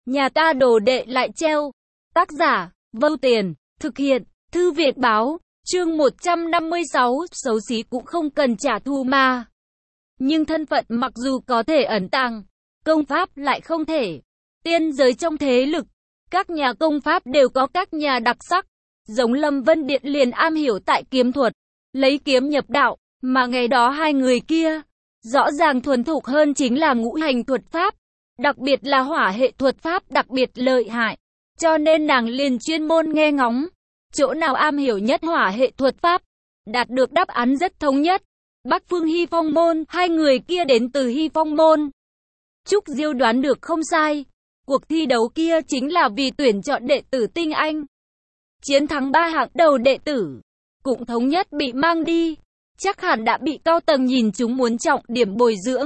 Nhà ta đồ đệ lại treo. Tác giả, Vâu Tiền, thực hiện, Thư viện báo, chương 156, xấu xí cũng không cần trả thù mà. Nhưng thân phận mặc dù có thể ẩn tàng, công pháp lại không thể. Tiên giới trong thế lực, các nhà công pháp đều có các nhà đặc sắc. Giống Lâm Vân Điện liền am hiểu tại kiếm thuật, lấy kiếm nhập đạo, mà ngày đó hai người kia, rõ ràng thuần thục hơn chính là ngũ hành thuật pháp. Đặc biệt là hỏa hệ thuật pháp đặc biệt lợi hại, cho nên nàng liền chuyên môn nghe ngóng, chỗ nào am hiểu nhất hỏa hệ thuật pháp, đạt được đáp án rất thống nhất. Bắc Phương Hy Phong Môn, hai người kia đến từ Hy Phong Môn. Trúc Diêu đoán được không sai, cuộc thi đấu kia chính là vì tuyển chọn đệ tử tinh anh. Chiến thắng 3 hạng đầu đệ tử, cũng thống nhất bị mang đi, chắc hẳn đã bị cao tầng nhìn chúng muốn trọng điểm bồi dưỡng.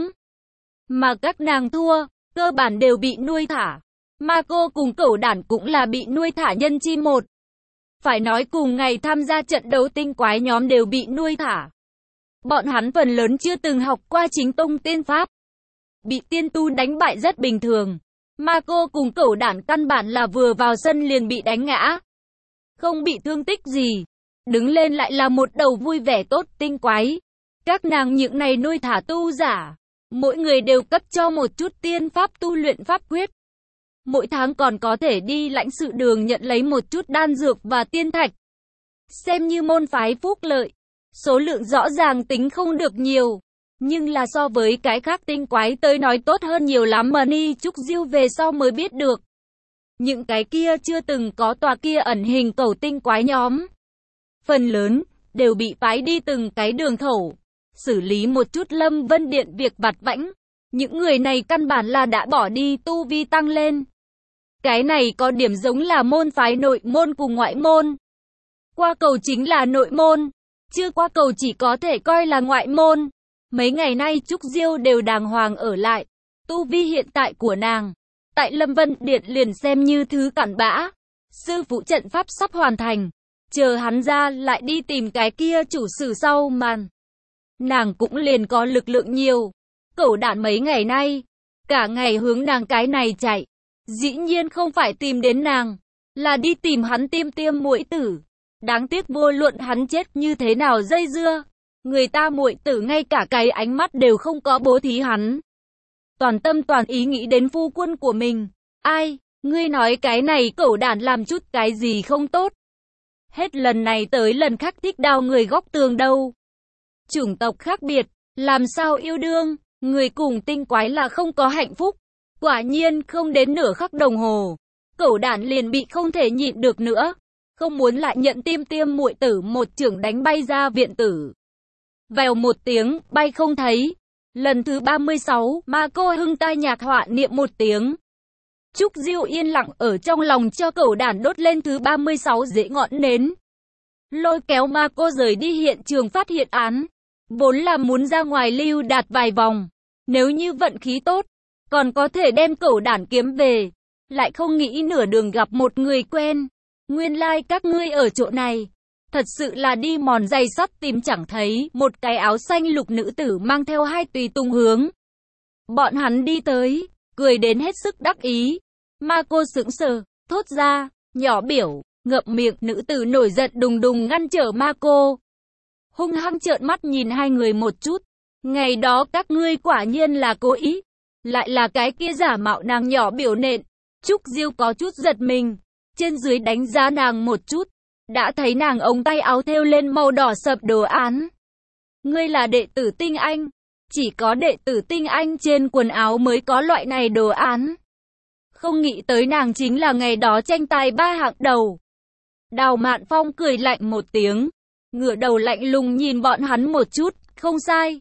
Mà các nàng thua, cơ bản đều bị nuôi thả. Ma Cô cùng Cẩu Đản cũng là bị nuôi thả nhân chi một. Phải nói cùng ngày tham gia trận đấu tinh quái nhóm đều bị nuôi thả. Bọn hắn phần lớn chưa từng học qua chính tông tiên pháp. Bị tiên tu đánh bại rất bình thường. Ma Cô cùng Cẩu Đản căn bản là vừa vào sân liền bị đánh ngã. Không bị thương tích gì. Đứng lên lại là một đầu vui vẻ tốt tinh quái. Các nàng những này nuôi thả tu giả, mỗi người đều cấp cho một chút tiên pháp tu luyện pháp quyết. Mỗi tháng còn có thể đi lãnh sự đường nhận lấy một chút đan dược và tiên thạch. Xem như môn phái phúc lợi. Số lượng rõ ràng tính không được nhiều. Nhưng là so với cái khác tinh quái tới nói tốt hơn nhiều lắm mà Ni Trúc Diêu về sau mới biết được. Những cái kia chưa từng có tòa kia ẩn hình cẩu tinh quái nhóm. Phần lớn, đều bị phái đi từng cái đường khẩu. Xử lý một chút Lâm Vân Điện việc vặt vãnh. Những người này căn bản là đã bỏ đi tu vi tăng lên. Cái này có điểm giống là môn phái nội môn cùng ngoại môn. Qua cầu chính là nội môn, chưa qua cầu chỉ có thể coi là ngoại môn. Mấy ngày nay Trúc Diêu đều đàng hoàng ở lại. Tu vi hiện tại của nàng, tại Lâm Vân Điện liền xem như thứ cặn bã. Sư phụ trận pháp sắp hoàn thành, chờ hắn ra lại đi tìm cái kia chủ sử sau màn. Nàng cũng liền có lực lượng nhiều. Cẩu Đản mấy ngày nay, cả ngày hướng nàng cái này chạy. Dĩ nhiên không phải tìm đến nàng, là đi tìm hắn tiêm muội tử. Đáng tiếc vô luận hắn chết như thế nào dây dưa, người ta muội tử ngay cả cái ánh mắt đều không có bố thí hắn. Toàn tâm toàn ý nghĩ đến phu quân của mình. Ai, ngươi nói cái này Cẩu Đản làm chút cái gì không tốt. Hết lần này tới lần khác thích đào người góc tường đâu. Chủng tộc khác biệt, làm sao yêu đương, người cùng tinh quái là không có hạnh phúc. Quả nhiên không đến nửa khắc đồng hồ, Cẩu Đản liền bị không thể nhịn được nữa. Không muốn lại nhận tiêm muội tử một chưởng đánh bay ra viện tử. Vèo một tiếng, bay không thấy. Lần thứ 36, Ma Cô hưng tai nhạc họa niệm một tiếng. Trúc Diêu yên lặng ở trong lòng cho Cẩu Đản đốt lên thứ 36 rễ ngọn nến. Lôi kéo Ma Cô rời đi hiện trường phát hiện án. Vốn là muốn ra ngoài lưu đạt vài vòng. Nếu như vận khí tốt, còn có thể đem Cẩu Đản kiếm về. Lại không nghĩ nửa đường gặp một người quen. Nguyên lai các ngươi ở chỗ này. Thật sự là đi mòn giày sắt tìm chẳng thấy một cái áo xanh lục nữ tử mang theo hai tùy tùng hướng. Bọn hắn đi tới, cười đến hết sức đắc ý. Ma Cô sững sờ, thốt ra, nhỏ biểu, ngậm miệng. Nữ tử nổi giận đùng đùng ngăn trở Ma Cô. Hung hăng trợn mắt nhìn hai người một chút. Ngày đó các ngươi quả nhiên là cố ý. Lại là cái kia giả mạo nàng nhỏ biểu nện. Trúc Diêu có chút giật mình. Trên dưới đánh giá nàng một chút. Đã thấy nàng ống tay áo thêu lên màu đỏ sậm đồ án. Ngươi là đệ tử tinh anh. Chỉ có đệ tử tinh anh trên quần áo mới có loại này đồ án. Không nghĩ tới nàng chính là ngày đó tranh tài 3 hạng đầu. Đào Mạn Phong cười lạnh một tiếng. Ngửa đầu lạnh lùng nhìn bọn hắn một chút. Không sai.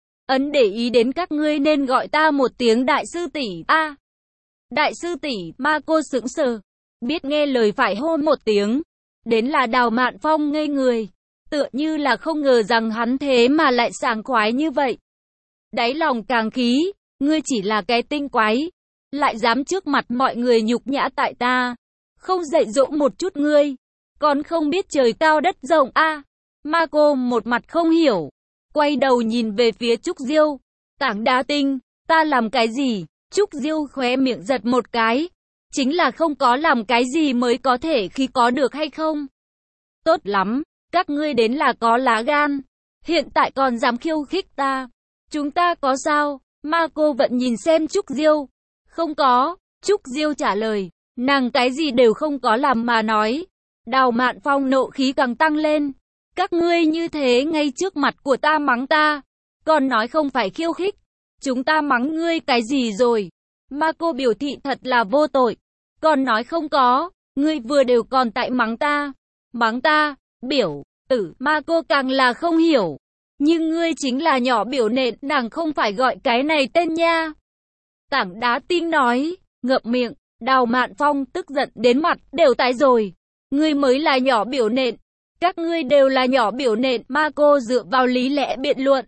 Ấn để ý đến các ngươi nên gọi ta một tiếng đại sư tỷ. A, đại sư tỷ. Ma Cô sững sờ, biết nghe lời phải hô một tiếng. Đến là Đào Mạn Phong ngây người, tựa như là không ngờ rằng hắn thế mà lại sảng khoái như vậy. Đáy lòng càng khí, ngươi chỉ là cái tinh quái, lại dám trước mặt mọi người nhục nhã tại ta, không dạy dỗ một chút ngươi, còn không biết trời cao đất rộng a. Ma Cô một mặt không hiểu, quay đầu nhìn về phía Trúc Diêu. Tảng đá tinh, ta làm cái gì? Trúc Diêu khóe miệng giật một cái. chính là không có làm cái gì mới có thể khi có được hay không? Tốt lắm, các ngươi đến là có lá gan, hiện tại còn dám khiêu khích ta. Chúng ta có sao? Ma Cô Vận nhìn xem Trúc Diêu. Không có, Trúc Diêu trả lời, nàng cái gì đều không có làm mà nói. Đào Mạn Phong nộ khí càng tăng lên. Các ngươi như thế ngay trước mặt của ta mắng ta, còn nói không phải khiêu khích. Chúng ta mắng ngươi cái gì rồi? Ma Cô biểu thị thật là vô tội. Còn nói không có, ngươi vừa đều còn tại mắng ta. Mắng ta, biểu tử, Ma Cô càng là không hiểu. Nhưng ngươi chính là nhỏ biểu nện, nàng không phải gọi cái này tên nha. Tảng đá Tinh nói, ngậm miệng. Đào Mạn Phong tức giận đến mặt đều tái rồi. Ngươi mới là nhỏ biểu nện. Các ngươi đều là nhỏ biểu nện. Ma Cô dựa vào lý lẽ biện luận.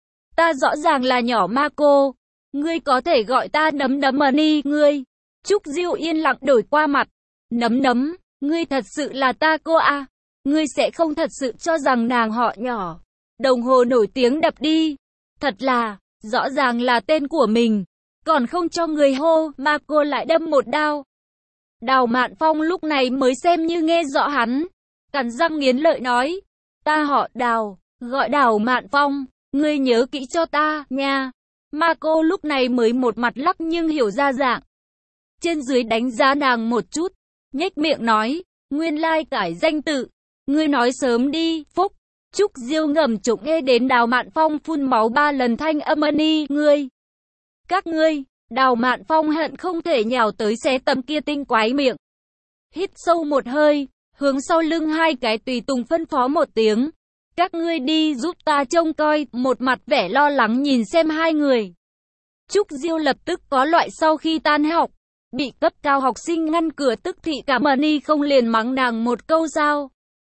Ta rõ ràng là nhỏ Ma Cô. Ngươi có thể gọi ta nấm nấm mà ni, ngươi. Trúc Diêu yên lặng đổi qua mặt. Nấm nấm, ngươi thật sự là ta cô à? Ngươi sẽ không thật sự cho rằng nàng họ nhỏ. Đồng hồ nổi tiếng đập đi. Thật là, rõ ràng là tên của mình. Còn không cho người hô, Ma Cô lại đâm một đao. Đào Mạn Phong lúc này mới xem như nghe rõ hắn. Cắn răng nghiến lợi nói. Ta họ Đào, gọi Đào Mạn Phong. Ngươi nhớ kỹ cho ta, nha. Ma Cô lúc này mới một mặt lắc nhưng hiểu ra dạng. Trên dưới đánh giá nàng một chút. Nhếch miệng nói. Nguyên lai cải danh tự. Ngươi nói sớm đi, Phúc. Trúc Diêu ngầm trộm nghe đến Đào Mạn Phong phun máu 3 lần thanh âm ni, ngươi. Các ngươi, Đào Mạn Phong hận không thể nhào tới xé tấm kia tinh quái miệng. Hít sâu một hơi, hướng sau lưng hai cái tùy tùng phân phó một tiếng. Các ngươi đi giúp ta trông coi, một mặt vẻ lo lắng nhìn xem hai người. Trúc Diêu lập tức có loại sau khi tan học, bị cấp cao học sinh ngăn cửa tức thị cả ni không liền mắng nàng một câu sao.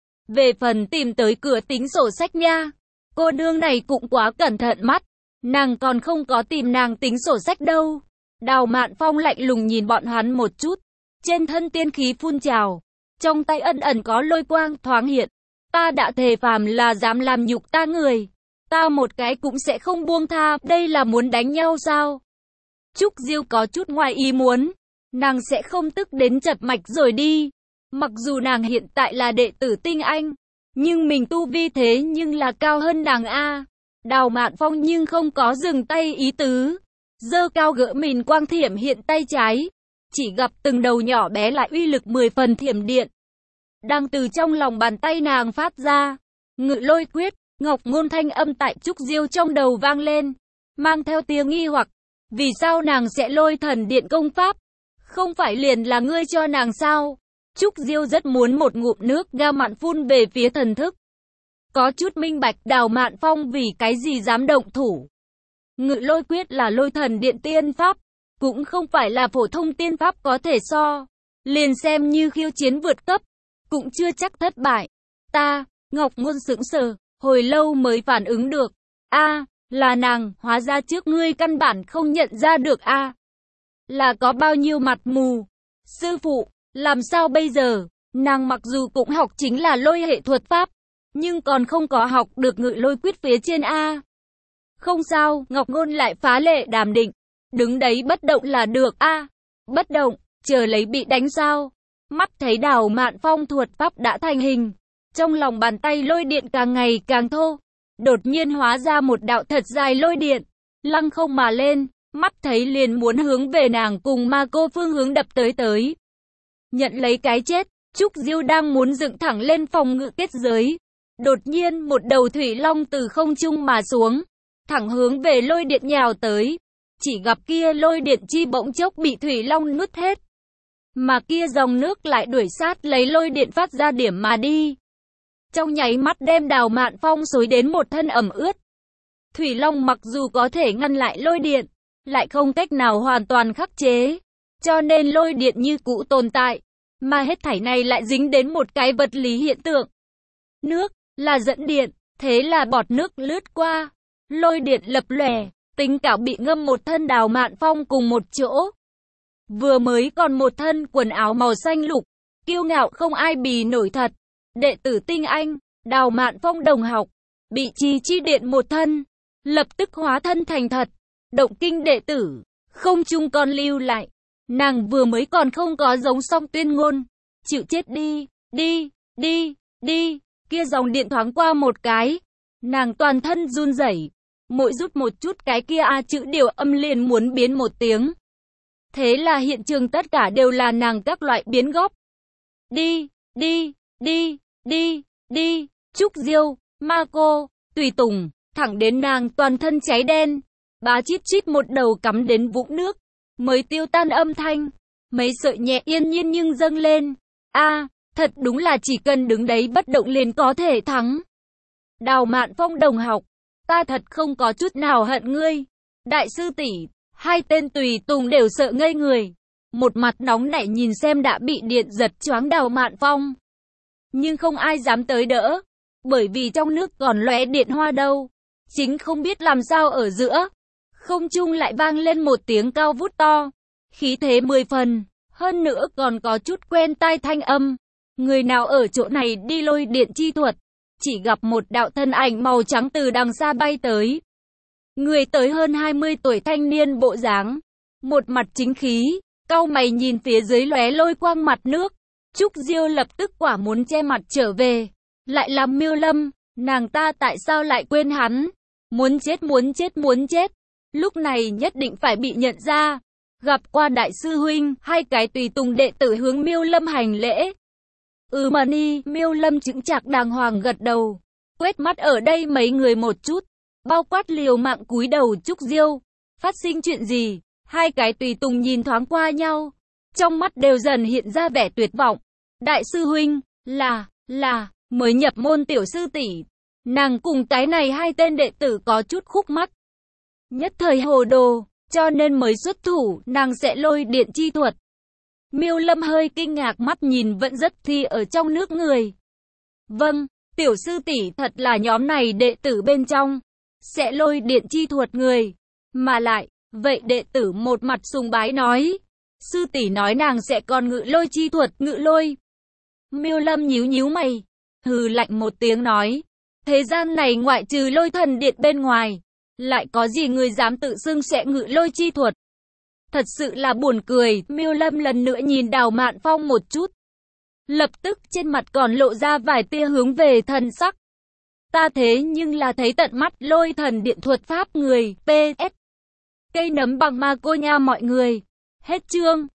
Về phần tìm tới cửa tính sổ sách nha, cô nương này cũng quá cẩn thận mắt. Nàng còn không có tìm nàng tính sổ sách đâu. Đào Mạn Phong lạnh lùng nhìn bọn hắn một chút. Trên thân tiên khí phun trào. Trong tay ẩn ẩn có lôi quang thoáng hiện. Ta đã thề phàm là dám làm nhục ta người. Ta một cái cũng sẽ không buông tha. Đây là muốn đánh nhau sao? Trúc Diêu có chút ngoài ý muốn. Nàng sẽ không tức đến chật mạch rồi đi. Mặc dù nàng hiện tại là đệ tử tinh anh. Nhưng mình tu vi thế nhưng là cao hơn nàng a. Đào Mạn Phong nhưng không có dừng tay ý tứ. Giơ cao gỡ mìn quang thiểm hiện tay trái. Chỉ gặp từng đầu nhỏ bé lại uy lực 10 phần thiểm điện. Đang từ trong lòng bàn tay nàng phát ra. Ngự lôi quyết, Ngọc Ngôn thanh âm tại Trúc Diêu trong đầu vang lên. Mang theo tiếng nghi hoặc. Vì sao nàng sẽ lôi thần điện công pháp? Không phải liền là ngươi cho nàng sao? Trúc Diêu rất muốn một ngụm nước ga mặn phun về phía thần thức. Có chút minh bạch Đào Mạn Phong vì cái gì dám động thủ. Ngự lôi quyết là lôi thần điện tiên pháp, cũng không phải là phổ thông tiên pháp có thể so. Liền xem như khiêu chiến vượt cấp, cũng chưa chắc thất bại. Ta, Ngọc Ngôn sững sờ, hồi lâu mới phản ứng được. A, là nàng, hóa ra trước ngươi căn bản không nhận ra được a. Là có bao nhiêu mặt mù. Sư phụ, làm sao bây giờ? Nàng mặc dù cũng học chính là lôi hệ thuật pháp, nhưng còn không có học được ngự lôi quyết phía trên a. Không sao, Ngọc Ngôn lại phá lệ đàm định. Đứng đấy bất động là được a. Bất động, chờ lấy bị đánh sao? Mắt thấy Đào Mạn Phong thuật pháp đã thành hình. Trong lòng bàn tay lôi điện càng ngày càng thô. Đột nhiên hóa ra một đạo thật dài lôi điện. Lăng không mà lên. Mắt thấy liền muốn hướng về nàng cùng Ma Cô phương hướng đập tới. Nhận lấy cái chết. Trúc Diêu đang muốn dựng thẳng lên phòng ngự kết giới. Đột nhiên một đầu thủy long từ không trung mà xuống. Thẳng hướng về lôi điện nhào tới. Chỉ gặp kia lôi điện chi bỗng chốc bị thủy long nuốt hết. Mà kia dòng nước lại đuổi sát lấy lôi điện phát ra điểm mà đi. Trong nháy mắt đem Đào Mạn Phong xối đến một thân ẩm ướt. Thủy long mặc dù có thể ngăn lại lôi điện, lại không cách nào hoàn toàn khắc chế. Cho nên lôi điện như cũ tồn tại. Mà hết thảy này lại dính đến một cái vật lý hiện tượng. Nước là dẫn điện, thế là bọt nước lướt qua. Lôi điện lập lòe, tính cả bị ngâm một thân Đào Mạn Phong cùng một chỗ. Vừa mới còn một thân quần áo màu xanh lục, kiêu ngạo không ai bì nổi thật. Đệ tử tinh anh, Đào Mạn Phong đồng học, bị trì chi điện một thân, lập tức hóa thân thành thật. Động kinh đệ tử, không chung còn lưu lại. Nàng vừa mới còn không có giống xong tuyên ngôn. Chịu chết đi, đi, kia dòng điện thoáng qua một cái. Nàng toàn thân run rẩy, mỗi rút một chút cái kia a chữ điều âm liền muốn biến một tiếng. Thế là hiện trường tất cả đều là nàng các loại biến góp. Đi, Trúc Diêu, Ma Cô, Tùy Tùng, thẳng đến nàng toàn thân cháy đen. Bá chít chít một đầu cắm đến vũng nước, mới tiêu tan âm thanh. Mấy sợi nhẹ yên nhiên nhưng dâng lên. Thật đúng là chỉ cần đứng đấy bất động liền có thể thắng. Đào Mạn Phong đồng học, ta thật không có chút nào hận ngươi. Đại sư tỷ, hai tên tùy tùng đều sợ ngây người. Một mặt nóng nảy nhìn xem đã bị điện giật choáng Đào Mạn Phong. Nhưng không ai dám tới đỡ, bởi vì trong nước còn lóe điện hoa đâu. Chính không biết làm sao ở giữa không trung lại vang lên một tiếng cao vút to, khí thế 10 phần, hơn nữa còn có chút quen tai thanh âm. Người nào ở chỗ này đi lôi điện chi thuật? Chỉ gặp một đạo thân ảnh màu trắng từ đằng xa bay tới. Người tới hơn 20 tuổi thanh niên bộ dáng, một mặt chính khí, cau mày nhìn phía dưới lóe lôi quang mặt nước. Trúc Diêu lập tức quả muốn che mặt trở về. Lại là Miêu Lâm, nàng ta tại sao lại quên hắn? Muốn chết. Lúc này nhất định phải bị nhận ra. Gặp qua đại sư huynh, hai cái tùy tùng đệ tử hướng Miêu Lâm hành lễ. Mà ni, Miêu Lâm chững chạc đàng hoàng gật đầu. Quét mắt ở đây mấy người một chút, bao quát liều mạng cúi đầu. Trúc Diêu, phát sinh chuyện gì? Hai cái tùy tùng nhìn thoáng qua nhau, trong mắt đều dần hiện ra vẻ tuyệt vọng. Đại sư huynh, là, mới nhập môn tiểu sư tỷ. Nàng cùng cái này hai tên đệ tử có chút khúc mắc. Nhất thời hồ đồ, cho nên mới xuất thủ, nàng sẽ lôi điện chi thuật. Miêu Lâm hơi kinh ngạc mắt nhìn vẫn rất thi ở trong nước người. Vâng, tiểu sư tỷ thật là nhóm này đệ tử bên trong, sẽ lôi điện chi thuật người. Mà lại, vậy đệ tử một mặt sùng bái nói. Sư tỷ nói nàng sẽ còn ngự lôi chi thuật, ngự lôi. Miêu Lâm nhíu mày, hừ lạnh một tiếng nói. Thế gian này ngoại trừ lôi thần điện bên ngoài, lại có gì người dám tự xưng sẽ ngự lôi chi thuật? Thật sự là buồn cười. Miêu Lâm lần nữa nhìn Đào Mạn Phong một chút, lập tức trên mặt còn lộ ra vài tia hướng về thần sắc. Ta thế nhưng là thấy tận mắt lôi thần điện thuật pháp người. PS. Cây nấm bằng ma cô nha mọi người. Hết chương.